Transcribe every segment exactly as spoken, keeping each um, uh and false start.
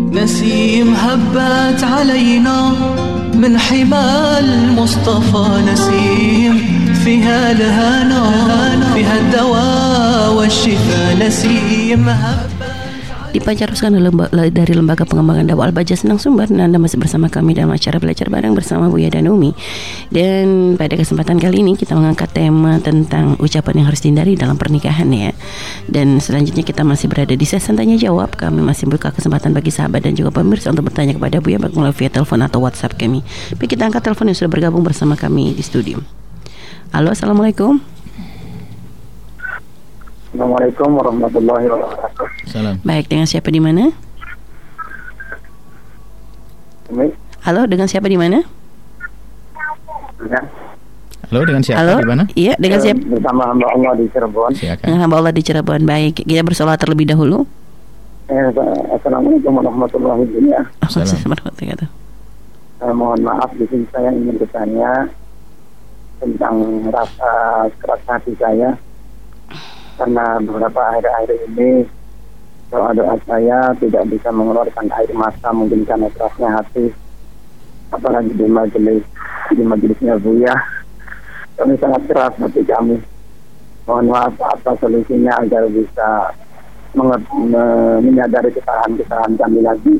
نسيم هبت علينا من حمى المصطفى نسيم فيها الهنا فيها الدواء والشفاء نسيم هبت. Dipancarkan dari Lembaga Pengembangan Dakwah Al-Baja Senang Sumber, dan Anda masih bersama kami dalam acara Belajar Bareng bersama Buya dan Umi. Dan pada kesempatan kali ini kita mengangkat tema tentang ucapan yang harus dihindari dalam pernikahan ya. Dan selanjutnya kita masih berada di sesi tanya jawab. Kami masih buka kesempatan bagi sahabat dan juga pemirsa untuk bertanya kepada Buya baik melalui via telepon atau WhatsApp kami. Baik, kita angkat telepon yang sudah bergabung bersama kami di studio. Halo, Assalamualaikum. Assalamualaikum warahmatullahi wabarakatuh. Salam. Baik, dengan siapa di mana? Halo, dengan siapa di mana? Ya. Halo, dengan siapa Halo? di mana? Iya, dengan siapa? Bersama hamba Allah di Cirebon. Silakan. Dengan hamba Allah di Cirebon. Baik, kita bersolat terlebih dahulu. Eh, Assalamualaikum warahmatullahi wabarakatuh. Assalamualaikum. Eh, mohon maaf, di sini saya ingin bertanya tentang rasa keras hati saya. Karena beberapa akhir-akhir ini doa-doa saya tidak bisa mengeluarkan air mata, mungkin karena kerasnya hati, apalagi di majelis di majelisnya Buya. Kami sangat keras hati kami. Mohon maaf, apa solusinya agar bisa menget- me- menyadari kesalahan-kesalahan kami lagi.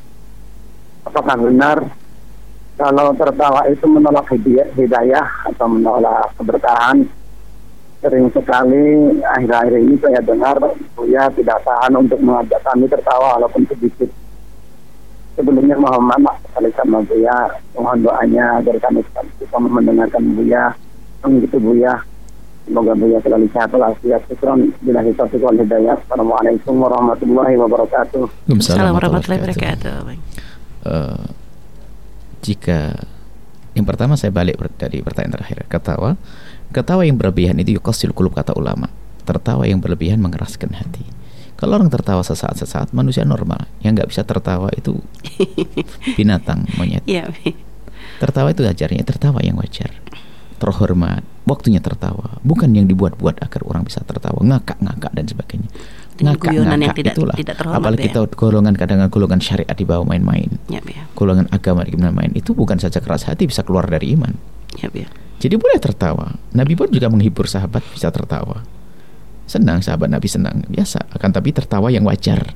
Apakah benar kalau tertawa itu menolak hidayah atau menolak keberkahan? Sering sekali akhir-akhir ini saya dengar Buya tidak tahan untuk mengajak kami tertawa walaupun sedikit. Sebelumnya mohon maaf sekali sama Buya, mohon doanya agar kami bisa mendengarkan Buya, mengikuti Buya. Semoga Buya selalu sehat walafiat. Syukron billahi taufiq wal hidayah. Assalamualaikum warahmatullahi wabarakatuh. Assalamualaikum warahmatullahi wabarakatuh. Uh, jika yang pertama saya balik dari pertanyaan terakhir, ketawa Ketawa yang berlebihan itu yuqasil qulub, kata ulama. Tertawa yang berlebihan mengeraskan hati. Kalau orang tertawa sesaat-sesaat, manusia normal. Yang nggak bisa tertawa itu binatang, monyet. Tertawa itu ajarnya tertawa yang wajar, terhormat, waktunya tertawa, bukan yang dibuat-buat agar orang bisa tertawa, ngakak-ngakak dan sebagainya. Ngakak-ngakak itulah. Apalagi kita golongan kadang-kadang golongan syariat di bawah main-main. Ya, ya. Golongan agama di main-main itu bukan saja keras hati, bisa keluar dari iman. Ya, ya. Jadi boleh tertawa. Nabi pun juga menghibur sahabat, bisa tertawa. Senang sahabat Nabi, senang, biasa. Akan tapi tertawa yang wajar.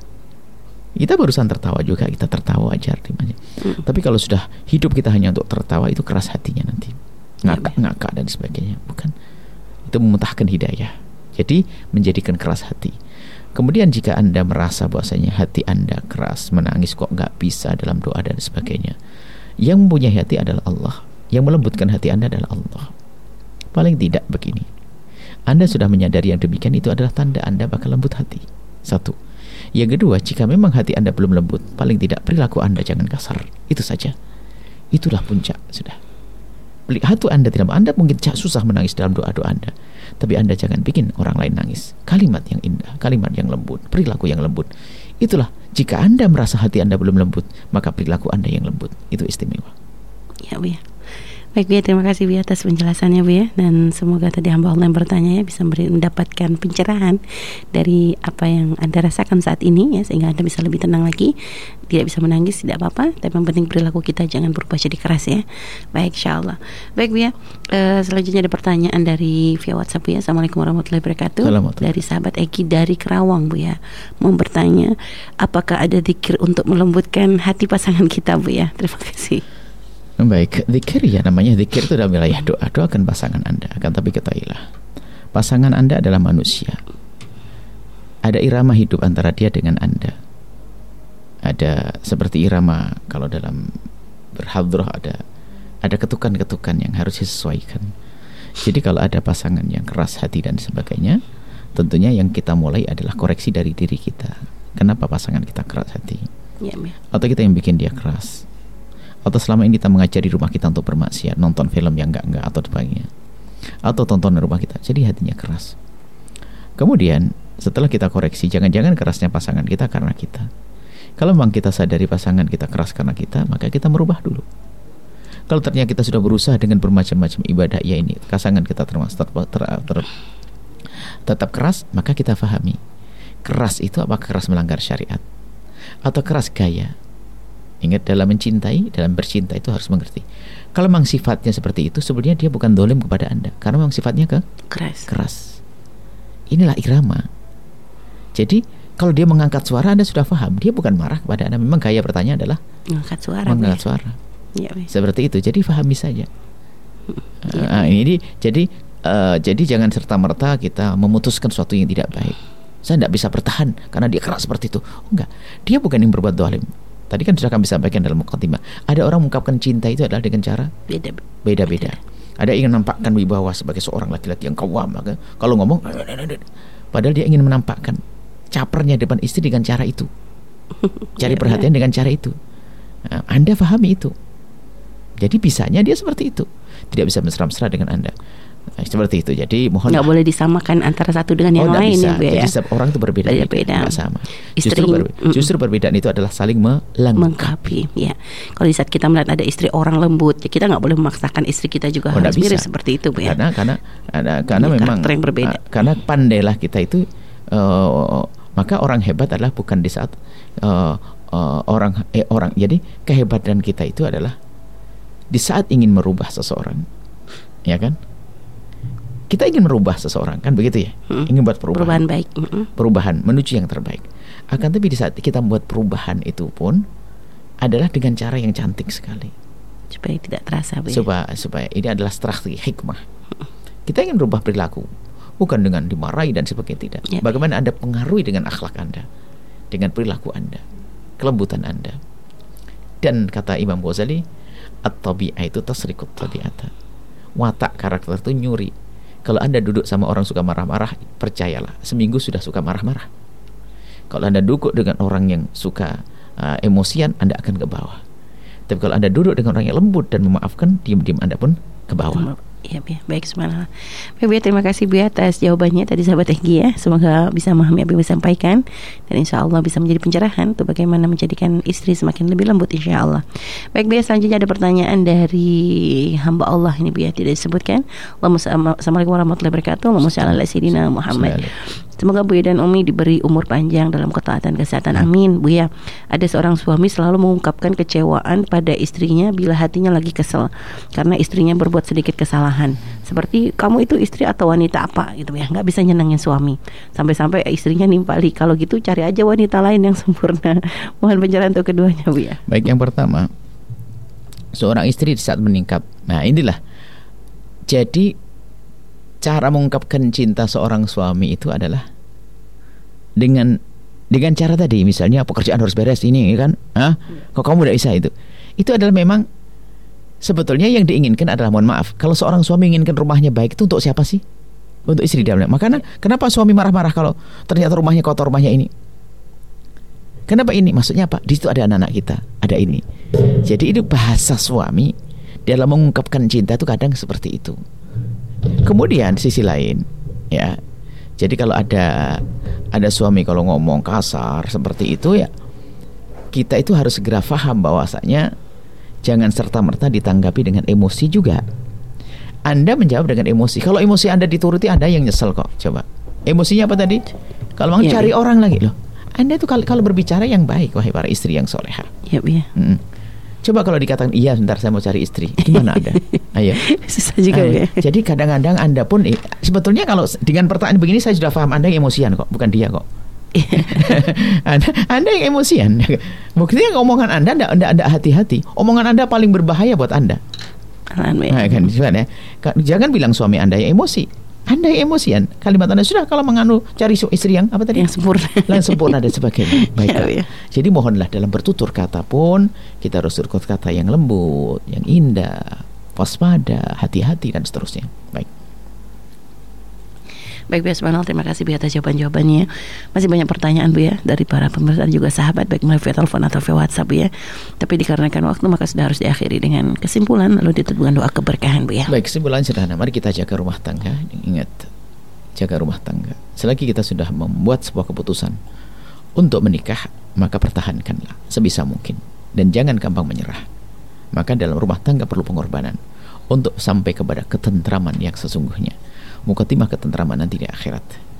Kita barusan tertawa juga, kita tertawa wajar. hmm. Tapi kalau sudah hidup kita hanya untuk tertawa, itu keras hatinya nanti, ngakak-ngakak dan sebagainya. Bukan. Itu memutahkan hidayah. Jadi menjadikan keras hati. Kemudian jika Anda merasa bahwasanya hati Anda keras, menangis kok gak bisa dalam doa dan sebagainya, yang mempunyai hati adalah Allah. Yang melembutkan hati Anda adalah Allah. Paling tidak begini, Anda sudah menyadari yang demikian, itu adalah tanda Anda bakal lembut hati. Satu. Yang kedua, jika memang hati Anda belum lembut, paling tidak perilaku Anda jangan kasar. Itu saja. Itulah puncak sudah. Hati Anda tidak, Anda mungkin susah menangis dalam doa-doa Anda, tapi Anda jangan bikin orang lain nangis. Kalimat yang indah, kalimat yang lembut, perilaku yang lembut. Itulah, jika Anda merasa hati Anda belum lembut, maka perilaku Anda yang lembut. Itu istimewa. Ya, Bu ya. Baik Bu ya, terima kasih Bu atas penjelasannya Bu ya. Dan semoga tadi hamba Allah yang bertanya ya bisa mendapatkan pencerahan dari apa yang Anda rasakan saat ini ya, sehingga Anda bisa lebih tenang lagi. Tidak bisa menangis, tidak apa-apa, tapi yang penting perilaku kita jangan berubah jadi keras ya. Baik, insyaallah. Baik Bu ya, e, selanjutnya ada pertanyaan dari via WhatsApp Bu ya. Assalamualaikum warahmatullahi wabarakatuh. Dari sahabat Eki dari Kerawang Bu ya, mau bertanya apakah ada zikir untuk melembutkan hati pasangan kita Bu ya. Terima kasih. Baik, zikir ya, namanya zikir itu dalam wilayah doa. Doakan pasangan Anda. Akan tapi ketahuilah, pasangan Anda adalah manusia. Ada irama hidup antara dia dengan Anda. Ada seperti irama kalau dalam berhadrah, ada ada ketukan-ketukan yang harus disesuaikan. Jadi kalau ada pasangan yang keras hati dan sebagainya, tentunya yang kita mulai adalah koreksi dari diri kita. Kenapa pasangan kita keras hati? Ya, ya. Atau kita yang bikin dia keras? Atau selama ini kita mengajari rumah kita untuk bermaksiat, nonton film yang enggak-enggak atau sebagainya, atau tonton rumah kita, jadi hatinya keras. Kemudian setelah kita koreksi, jangan-jangan kerasnya pasangan kita karena kita. Kalau memang kita sadari pasangan kita keras karena kita, maka kita merubah dulu. Kalau ternyata kita sudah berusaha dengan bermacam-macam ibadah, ya ini pasangan kita termasuk ter, ter, ter, tetap keras, maka kita fahami keras itu apakah keras melanggar syariat, atau keras gaya. Ingat, dalam mencintai, dalam bercinta itu harus mengerti. Kalau memang sifatnya seperti itu, sebenarnya dia bukan dolim kepada Anda, karena memang sifatnya ke keras. keras. Inilah irama. Jadi kalau dia mengangkat suara, Anda sudah paham, dia bukan marah kepada Anda. Memang gaya bertanya adalah mengangkat suara. Mengangkat ya. suara. Ya, seperti itu. Jadi pahami saja. Ya, uh, ini jadi uh, jadi jangan serta merta kita memutuskan sesuatu yang tidak baik. Saya tidak bisa bertahan karena dia keras seperti itu. Oh, enggak, dia bukan yang berbuat zalim. Tadi kan sudah kami sampaikan dalam mukaddimah. Ada orang mengungkapkan cinta itu adalah dengan cara beda beda-beda. Ada yang ingin menampakkan wibawa sebagai seorang laki-laki yang kawam, maka kalau ngomong, padahal dia ingin menampakkan capernya depan istri dengan cara itu, cari perhatian dengan cara itu. Nah, Anda pahami itu. Jadi bisanya dia seperti itu, tidak bisa mesra-mesra dengan Anda. Nah, seperti itu. Jadi mohon nggak boleh disamakan antara satu dengan yang oh, lain bisa. ya, Bu, ya. Jadi setiap orang itu berbeda-beda, Beda-beda. nggak sama. Istri, justru, ber, justru perbedaan itu adalah saling melengkapi. Ya, kalau di saat kita melihat ada istri orang lembut, ya kita nggak boleh memaksakan istri kita juga oh, harus mirip bisa. seperti itu, Bu, ya. Karena karena ada, karena ya, memang yang berbeda. Karena pandailah kita itu. Uh, maka orang hebat adalah bukan di saat uh, uh, orang eh, orang. Jadi kehebatan kita itu adalah di saat ingin merubah seseorang, ya kan? Kita ingin merubah seseorang, kan begitu ya? Hmm. Ingin buat perubahan. Perubahan baik. Hmm. Perubahan menuju yang terbaik. Akan tapi di saat kita membuat perubahan itu pun adalah dengan cara yang cantik sekali. Supaya tidak terasa. Ya? Supaya supaya ini adalah strategi hikmah. Hmm. Kita ingin merubah perilaku, bukan dengan dimarahi dan sebagainya, tidak. Ya. Bagaimana Anda pengaruhi dengan akhlak Anda, dengan perilaku Anda, kelembutan Anda. Dan kata Imam Ghazali, at-tabi'ah itu tasriqut tabi'ata. Watak karakter itu nyuri. Kalau Anda duduk sama orang suka marah-marah, percayalah, seminggu sudah suka marah-marah. Kalau Anda duduk dengan orang yang suka uh, emosian, Anda akan ke bawah. Tapi kalau Anda duduk dengan orang yang lembut dan memaafkan, diam-diam Anda pun ke bawah. Ya, ya, baik, subhanallah. Baik, Bu, ya, terima kasih, Bu, atas jawabannya tadi, sahabat Egi, ya. Semoga bisa memahami apa yang disampaikan dan insya Allah bisa menjadi pencerahan untuk bagaimana menjadikan istri semakin lebih lembut, insya Allah. Baik, Bu, ya, selanjutnya ada pertanyaan dari hamba Allah ini, Bu, ya, tidak disebutkan. Assalamualaikum warahmatullahi wabarakatuh. Allahumma shalli ala sayyidina Muhammad. Semoga Buya dan Umi diberi umur panjang dalam ketaatan kesehatan. Amin, Buya. Ada seorang suami selalu mengungkapkan kecewaan pada istrinya bila hatinya lagi kesel karena istrinya berbuat sedikit kesalahan. Seperti, kamu itu istri atau wanita apa gitu ya, nggak bisa nyenengin suami. Sampai-sampai istrinya nimpali, kalau gitu cari aja wanita lain yang sempurna. Mohon pencerahan untuk keduanya, Buya. Baik, yang pertama, seorang istri di saat meningkat. Nah, inilah. Jadi cara mengungkapkan cinta seorang suami itu adalah dengan dengan cara tadi, misalnya pekerjaan harus beres ini kan, ah, kok kamu tidak bisa itu? Itu adalah memang sebetulnya yang diinginkan adalah, mohon maaf, kalau seorang suami inginkan rumahnya baik itu untuk siapa sih? Untuk istri dalamnya. Makanya kenapa suami marah-marah kalau ternyata rumahnya kotor, rumahnya ini? Kenapa ini? Maksudnya apa? Di situ ada anak-anak kita, ada ini. Jadi itu bahasa suami dalam mengungkapkan cinta itu kadang seperti itu. Kemudian sisi lain, ya. Jadi kalau ada ada suami kalau ngomong kasar seperti itu, ya, kita itu harus segera paham bahwasanya jangan serta-merta ditanggapi dengan emosi juga. Anda menjawab dengan emosi. Kalau emosi Anda dituruti, Anda yang nyesel kok. Coba. Emosinya apa tadi? Kalau mau ya, cari ya. orang lagi loh. Anda itu kalau, kalau berbicara yang baik, wahai para istri yang soleha. Ya, ya. Hmm. Coba kalau dikatakan, iya sebentar saya mau cari istri, gimana Anda? Ayo. Susah juga, Ayo. Ya. Jadi kadang-kadang Anda pun eh, sebetulnya kalau dengan pertanyaan begini saya sudah paham Anda yang emosian kok, bukan dia kok. anda, anda yang emosian. Buktinya omongan Anda Anda, anda, anda hati-hati. Omongan Anda paling berbahaya buat Anda. Nah, kan, ya. Jangan bilang suami Anda yang emosi. Anda yang emosian. Kalimat Anda sudah kalau menganu cari istri yang apa tadi? Yang sempurna. Yang sempurna dan sebagainya. Baiklah. Ya, ya. Jadi mohonlah dalam bertutur kata pun kita harus bertutur kata yang lembut, yang indah, waspada, hati-hati dan seterusnya. Baik. Baik, Bu, ya, subhanallah, terima kasih, Bu, atas jawaban-jawabannya. Masih banyak pertanyaan, Bu, ya, dari para pemirsa dan juga sahabat, baik melalui via telepon atau via WhatsApp, Bu, ya. Tapi dikarenakan waktu maka sudah harus diakhiri dengan kesimpulan lalu ditutup dengan doa keberkahan, Bu, ya. Baik, kesimpulan sederhana, mari kita jaga rumah tangga. Ingat, jaga rumah tangga. Selagi kita sudah membuat sebuah keputusan untuk menikah, maka pertahankanlah sebisa mungkin dan jangan gampang menyerah. Maka dalam rumah tangga perlu pengorbanan untuk sampai kepada ketentraman yang sesungguhnya. Mukaddimah ketentraman nanti di akhirat.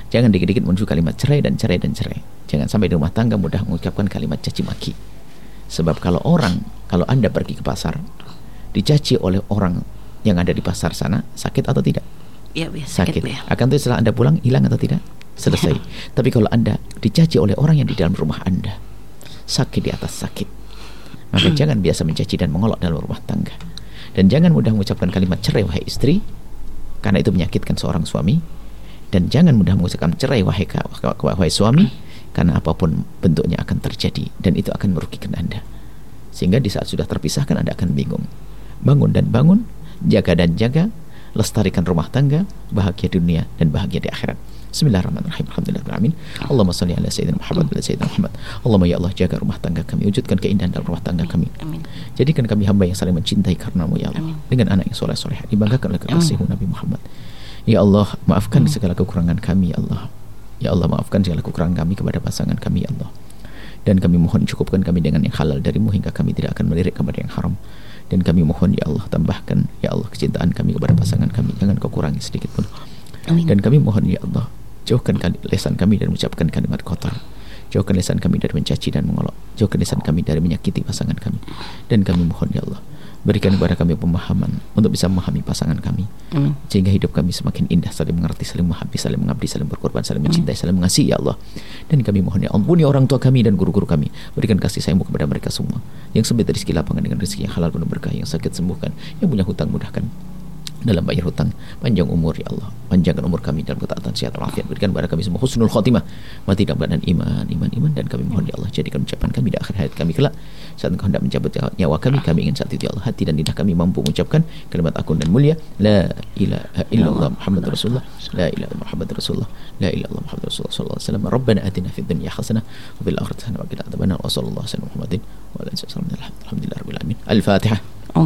Jangan dikit-dikit muncul kalimat cerai dan cerai dan cerai. Jangan sampai di rumah tangga mudah mengucapkan kalimat caci maki. Sebab kalau orang, kalau Anda pergi ke pasar, dicaci oleh orang yang ada di pasar sana, sakit atau tidak? Ya, biasa, sakit. sakit ya. Akan itu setelah Anda pulang, hilang atau tidak? Selesai. Ya. Tapi kalau Anda dicaci oleh orang yang di dalam rumah Anda, sakit di atas sakit. Maka jangan biasa mencaci dan mengolok dalam rumah tangga. Dan jangan mudah mengucapkan kalimat cerai wahai istri, karena itu menyakitkan seorang suami. Dan jangan mudah mengucapkan cerai wahai, wahai suami, karena apapun bentuknya akan terjadi dan itu akan merugikan Anda. Sehingga di saat sudah terpisahkan Anda akan bingung. Bangun dan bangun, jaga dan jaga, lestarikan rumah tangga, bahagia di dunia dan bahagia di akhirat. Bismillahirrahmanirrahim. Alhamdulillahirrahmanirrahim. Allahumma salli ala sayyidina Muhammad wa ala sayyidina Muhammad. Allahumma ya Allah, jaga rumah tangga kami, wujudkan keindahan dalam rumah tangga kami. Amin. Jadikan kami hamba yang saling mencintai karenamu ya Allah. Amin. Dengan anak yang soleh-soleh, dibanggakan oleh kekasihmu Nabi Muhammad. Ya Allah, maafkan Amin. segala kekurangan kami ya Allah. Ya Allah, maafkan segala kekurangan kami kepada pasangan kami ya Allah. Dan kami mohon cukupkan kami dengan yang halal darimu hingga kami tidak akan melirik kepada yang haram. Dan kami mohon ya Allah, tambahkan ya Allah kecintaan kami kepada pasangan kami, jangan kau kurangi sedikit pun. Amin. Dan kami mohon ya Allah, jauhkan lisan kami dari mengucapkan kalimat kotor. Jauhkan lisan kami dari mencaci dan mengolok. Jauhkan lisan kami dari menyakiti pasangan kami. Dan kami mohon ya Allah, berikan kepada kami pemahaman untuk bisa memahami pasangan kami. Amin. Sehingga hidup kami semakin indah, saling mengerti, saling memahami, saling mengabdi, saling berkorban, saling mencintai, Amin. saling mengasihi ya Allah. Dan kami mohon ya ampuni orang tua kami dan guru-guru kami. Berikan kasih sayangmu kepada mereka semua. Yang sempit rezeki lapangan dengan rezeki yang halal penuh berkah, yang sakit sembuhkan, yang punya hutang mudahkan dalam bayar hutang, panjang umur ya Allah, panjangkan umur kami dalam ketaatan, sehat walafiat, berikan kepada kami semua husnul khotimah, mati dalam badan iman, iman, iman. Dan kami mohon ya Allah, jadikan ucapan kami di akhir hayat kami kelak, saat Engkau hendak mencabut nyawa kami, kami ingin saat itu ya Allah, hati dan lidah kami mampu mengucapkan kalimat agung dan mulia, la ilaha illallah Muhammad Rasulullah, la ilaha illallah Muhammad Rasulullah, la ilaha illallah Muhammad Rasulullah sallallahu alaihi wasallam. Rabbana atina fid dunya hasanah wa fil akhirati hasanah wa qina adzabannar. Wa sallallahu alaihi wasallam Muhammadin wa ala alihi wasallam. Alhamdulillah rabbil alamin. Al-Fatihah.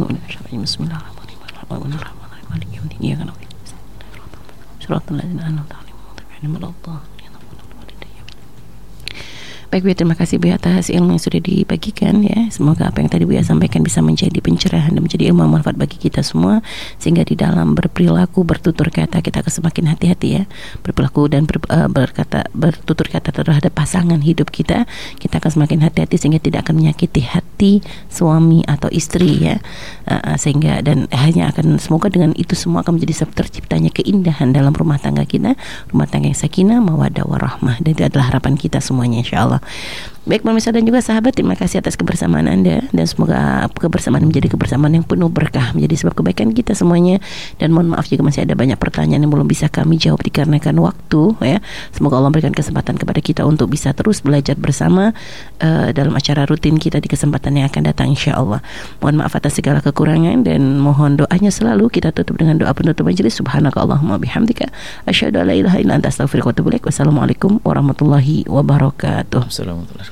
Bismillahirrahmanirrahim. Malik yaumid din. Iyyaka na'budu wa iyyaka nasta'in. Shiratal ladzina an'amta 'alaihim ghairil maghdubi 'alaihim. Baik Bu, terima kasih Bu atas ilmu yang sudah dibagikan ya. Semoga apa yang tadi Bu sampaikan bisa menjadi pencerahan dan menjadi ilmu manfaat bagi kita semua, sehingga di dalam berperilaku, bertutur kata kita akan semakin hati-hati ya. Berperilaku dan ber, uh, berkata bertutur kata terhadap pasangan hidup kita, kita akan semakin hati-hati sehingga tidak akan menyakiti hati suami atau istri ya. Uh, sehingga dan hanya akan, semoga dengan itu semua akan menjadi sebab terciptanya keindahan dalam rumah tangga kita, rumah tangga yang sakinah, mawaddah warahmah, dan itu adalah harapan kita semuanya insyaallah. Baik pemirsa dan juga sahabat, terima kasih atas kebersamaan Anda, dan semoga kebersamaan menjadi kebersamaan yang penuh berkah, menjadi sebab kebaikan kita semuanya. Dan mohon maaf jika masih ada banyak pertanyaan yang belum bisa kami jawab dikarenakan waktu ya. Semoga Allah berikan kesempatan kepada kita untuk bisa terus belajar bersama uh, dalam acara rutin kita di kesempatan yang akan datang insyaallah. Mohon maaf atas segala kekurangan dan mohon doanya selalu. Kita tutup dengan doa penutup majelis. Subhanakallahumma bihamdika asyhadu an la ilaha illa anta astaghfiruka wa atubu ilaik. Wassalamualaikum warahmatullahi wabarakatuh. Assalamualaikum.